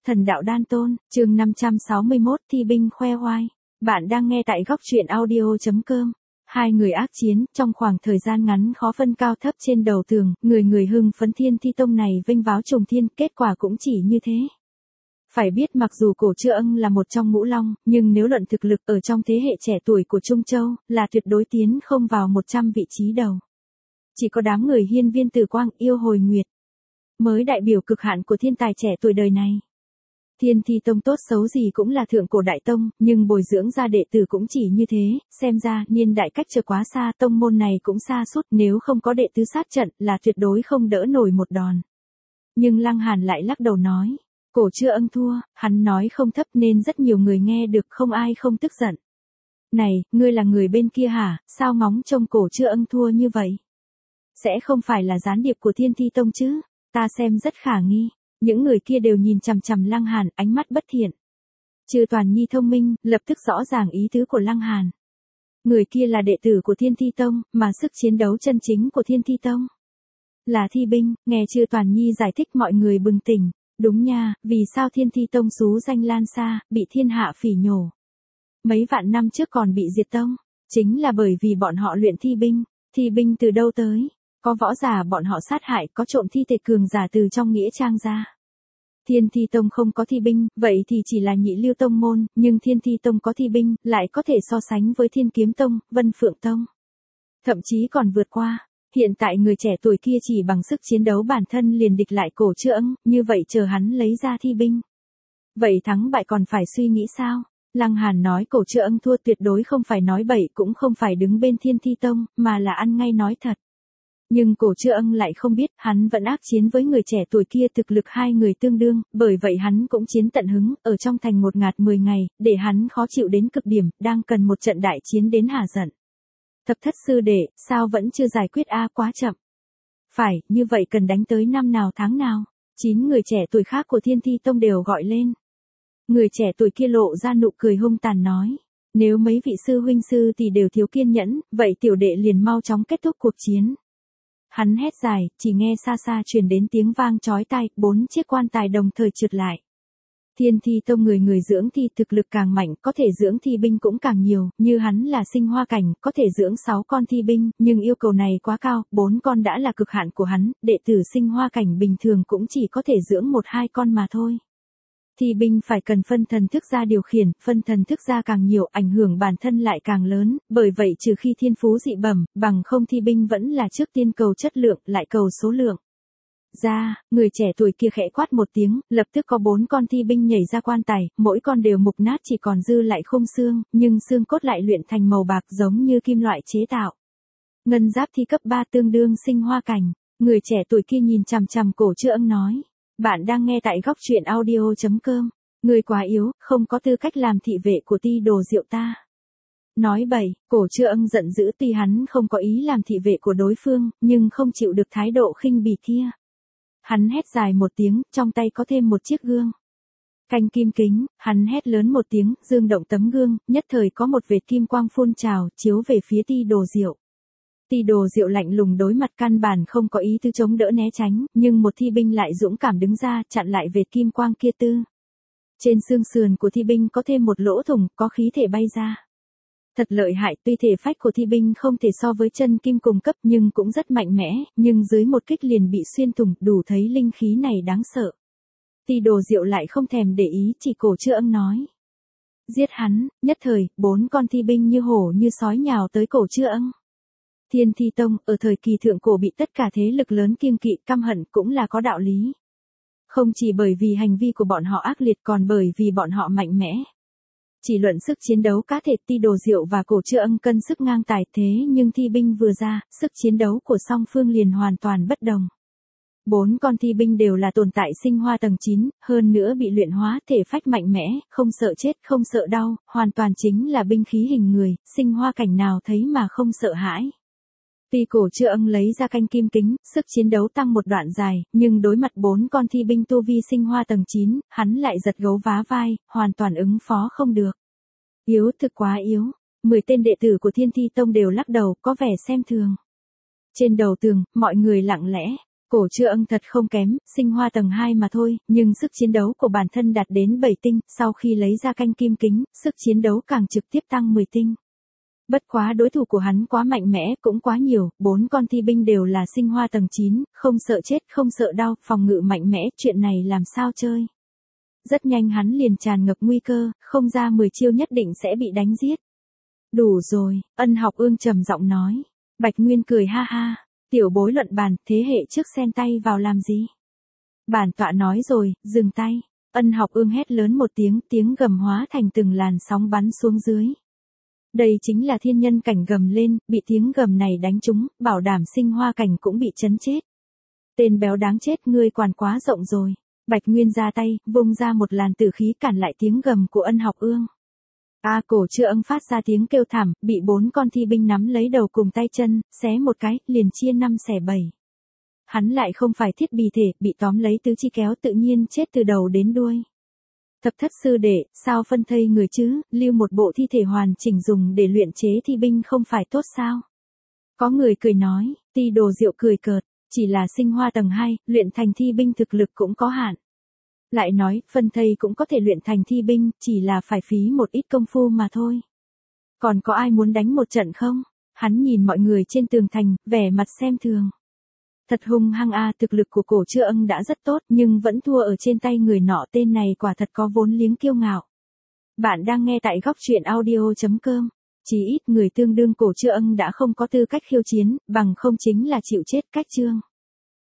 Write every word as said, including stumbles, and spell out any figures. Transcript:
Thần đạo đan tôn, chương năm trăm sáu mươi mốt thi binh khoe oai. Bạn đang nghe tại góc truyện audio.com. Hai người ác chiến, trong khoảng thời gian ngắn khó phân cao thấp trên đầu tường, người người hưng phấn Thiên Thi Tông này vinh váo trùng thiên, kết quả cũng chỉ như thế. Phải biết mặc dù Cổ Chư Ân là một trong ngũ long, nhưng nếu luận thực lực ở trong thế hệ trẻ tuổi của Trung Châu, là tuyệt đối tiến không vào một trăm vị trí đầu. Chỉ có đám người hiên viên Tử Quang yêu hồi nguyệt mới đại biểu cực hạn của thiên tài trẻ tuổi đời này. Thiên Thi Tông tốt xấu gì cũng là thượng cổ đại tông, nhưng bồi dưỡng ra đệ tử cũng chỉ như thế, xem ra niên đại cách trở quá xa, tông môn này cũng xa suốt, nếu không có đệ tứ sát trận là tuyệt đối không đỡ nổi một đòn. Nhưng Lăng Hàn lại lắc đầu nói, Cổ Chư Ân thua, hắn nói không thấp nên rất nhiều người nghe được, không ai không tức giận. Này, ngươi là người bên kia hả, sao ngóng trông Cổ Chư Ân thua như vậy? Sẽ không phải là gián điệp của Thiên Thi Tông chứ? Ta xem rất khả nghi. Những người kia đều nhìn chằm chằm Lăng Hàn, ánh mắt bất thiện. Trừ Toàn Nhi thông minh, lập tức rõ ràng ý tứ của Lăng Hàn. Người kia là đệ tử của Thiên Thi Tông, mà sức chiến đấu chân chính của Thiên Thi Tông là thi binh. Nghe Trừ Toàn Nhi giải thích mọi người bừng tỉnh. Đúng nha, vì sao Thiên Thi Tông xú danh lan xa, bị thiên hạ phỉ nhổ. Mấy vạn năm trước còn bị diệt tông, chính là bởi vì bọn họ luyện thi binh. Thi binh từ đâu tới? Có võ giả bọn họ sát hại, có trộm thi thể cường giả từ trong nghĩa trang ra. Thiên Thi Tông không có thi binh, vậy thì chỉ là nhị lưu tông môn, nhưng Thiên Thi Tông có thi binh, lại có thể so sánh với Thiên Kiếm Tông, Vân Phượng Tông. Thậm chí còn vượt qua. Hiện tại người trẻ tuổi kia chỉ bằng sức chiến đấu bản thân liền địch lại Cổ Chư Ân, như vậy chờ hắn lấy ra thi binh. Vậy thắng bại còn phải suy nghĩ sao? Lăng Hàn nói Cổ Chư Ân thua tuyệt đối không phải nói bậy, cũng không phải đứng bên Thiên Thi Tông, mà là ăn ngay nói thật. Nhưng Cổ Chư Ân lại không biết, hắn vẫn ác chiến với người trẻ tuổi kia, thực lực hai người tương đương, bởi vậy hắn cũng chiến tận hứng, ở trong thành một ngạt mười ngày, để hắn khó chịu đến cực điểm, đang cần một trận đại chiến đến hả giận. Thập thất sư đệ, sao vẫn chưa giải quyết a, quá chậm. Phải, như vậy cần đánh tới năm nào tháng nào. Chín người trẻ tuổi khác của Thiên Thi Tông đều gọi lên. Người trẻ tuổi kia lộ ra nụ cười hung tàn nói. Nếu mấy vị sư huynh sư thì đều thiếu kiên nhẫn, vậy tiểu đệ liền mau chóng kết thúc cuộc chiến. Hắn hét dài, chỉ nghe xa xa truyền đến tiếng vang chói tai, bốn chiếc quan tài đồng thời trượt lại. Thiên Thi Tông người người dưỡng thi thực lực càng mạnh, có thể dưỡng thi binh cũng càng nhiều, như hắn là sinh hoa cảnh, có thể dưỡng sáu con thi binh, nhưng yêu cầu này quá cao, bốn con đã là cực hạn của hắn, đệ tử sinh hoa cảnh bình thường cũng chỉ có thể dưỡng một hai con mà thôi. Thi binh phải cần phân thần thức ra điều khiển, phân thần thức ra càng nhiều, ảnh hưởng bản thân lại càng lớn, bởi vậy trừ khi thiên phú dị bẩm, bằng không thi binh vẫn là trước tiên cầu chất lượng, lại cầu số lượng. Ra, người trẻ tuổi kia khẽ quát một tiếng, lập tức có bốn con thi binh nhảy ra quan tài, mỗi con đều mục nát chỉ còn dư lại khung xương, nhưng xương cốt lại luyện thành màu bạc giống như kim loại chế tạo. Ngân giáp thi cấp ba tương đương sinh hoa cảnh, người trẻ tuổi kia nhìn chằm chằm Cổ Chư Ân nói. Bạn đang nghe tại góc truyện audio.com. Người quá yếu, không có tư cách làm thị vệ của Ti Đồ Diệu ta. Nói bậy, Cổ Chư Ân giận dữ, tuy hắn không có ý làm thị vệ của đối phương, nhưng không chịu được thái độ khinh bỉ kia. Hắn hét dài một tiếng, trong tay có thêm một chiếc gương. Canh kim kính, hắn hét lớn một tiếng, dương động tấm gương, nhất thời có một vệt kim quang phun trào, chiếu về phía Ti Đồ Diệu. Ti Đồ Diệu lạnh lùng đối mặt, căn bản không có ý tư chống đỡ né tránh, nhưng một thi binh lại dũng cảm đứng ra, chặn lại vệt kim quang kia tư. Trên xương sườn của thi binh có thêm một lỗ thủng, có khí thể bay ra. Thật lợi hại, tuy thể phách của thi binh không thể so với chân kim cùng cấp nhưng cũng rất mạnh mẽ, nhưng dưới một kích liền bị xuyên thủng, đủ thấy linh khí này đáng sợ. Ti Đồ Diệu lại không thèm để ý, chỉ Cổ Chư Ân nói. Giết hắn, nhất thời, bốn con thi binh như hổ như sói nhào tới Cổ Chư Ân. Thiên Thi Tông, ở thời kỳ thượng cổ bị tất cả thế lực lớn kiêng kỵ, căm hận cũng là có đạo lý. Không chỉ bởi vì hành vi của bọn họ ác liệt, còn bởi vì bọn họ mạnh mẽ. Chỉ luận sức chiến đấu cá thể, Ti Đồ Diệu và Cổ Chư Ân cân sức ngang tài, thế nhưng thi binh vừa ra, sức chiến đấu của song phương liền hoàn toàn bất đồng. Bốn con thi binh đều là tồn tại sinh hoa tầng chín, hơn nữa bị luyện hóa, thể phách mạnh mẽ, không sợ chết, không sợ đau, hoàn toàn chính là binh khí hình người, sinh hoa cảnh nào thấy mà không sợ hãi. Tuy Cổ Chư Ân lấy ra canh kim kính, sức chiến đấu tăng một đoạn dài, nhưng đối mặt bốn con thi binh tu vi sinh hoa tầng chín, hắn lại giật gấu vá vai, hoàn toàn ứng phó không được. Yếu, thực quá yếu. Mười tên đệ tử của Thiên Thi Tông đều lắc đầu, có vẻ xem thường. Trên đầu tường, mọi người lặng lẽ. Cổ Trư Ân thật không kém, sinh hoa tầng hai mà thôi, nhưng sức chiến đấu của bản thân đạt đến bảy tinh, sau khi lấy ra canh kim kính, sức chiến đấu càng trực tiếp tăng mười tinh. Bất quá đối thủ của hắn quá mạnh mẽ, cũng quá nhiều, bốn con thi binh đều là sinh hoa tầng chín, không sợ chết, không sợ đau, phòng ngự mạnh mẽ, chuyện này làm sao chơi. Rất nhanh hắn liền tràn ngập nguy cơ, không ra mười chiêu nhất định sẽ bị đánh giết. Đủ rồi, Ân Học Ương trầm giọng nói. Bạch Nguyên cười ha ha, tiểu bối luận bàn, thế hệ trước xen tay vào làm gì? Bản tọa nói rồi, dừng tay. Ân Học Ương hét lớn một tiếng, tiếng gầm hóa thành từng làn sóng bắn xuống dưới. Đây chính là thiên nhân cảnh gầm lên, bị tiếng gầm này đánh trúng, bảo đảm sinh hoa cảnh cũng bị chấn chết. Tên béo đáng chết, ngươi quản quá rộng rồi. Bạch Nguyên ra tay, vung ra một làn tử khí cản lại tiếng gầm của Ân Học Ương. A Cổ Trư Ân phát ra tiếng kêu thảm, bị bốn con thi binh nắm lấy đầu cùng tay chân, xé một cái, liền chia năm xẻ bảy. Hắn lại không phải thiết bì thể, bị tóm lấy tứ chi kéo tự nhiên chết từ đầu đến đuôi. Thập thất sư đệ, sao phân thây người chứ, lưu một bộ thi thể hoàn chỉnh dùng để luyện chế thi binh không phải tốt sao? Có người cười nói, Ti Đồ Diệu cười cợt, chỉ là sinh hoa tầng hai, luyện thành thi binh thực lực cũng có hạn. Lại nói, phân thây cũng có thể luyện thành thi binh, chỉ là phải phí một ít công phu mà thôi. Còn có ai muốn đánh một trận không? Hắn nhìn mọi người trên tường thành, vẻ mặt xem thường. Thật hung hăng a, thực lực của Cổ Trư Ân đã rất tốt, nhưng vẫn thua ở trên tay người nọ, tên này quả thật có vốn liếng kiêu ngạo. Bạn đang nghe tại góc truyện audio chấm com. Chỉ ít người tương đương Cổ Trư Ân đã không có tư cách khiêu chiến, bằng không chính là chịu chết cách chương.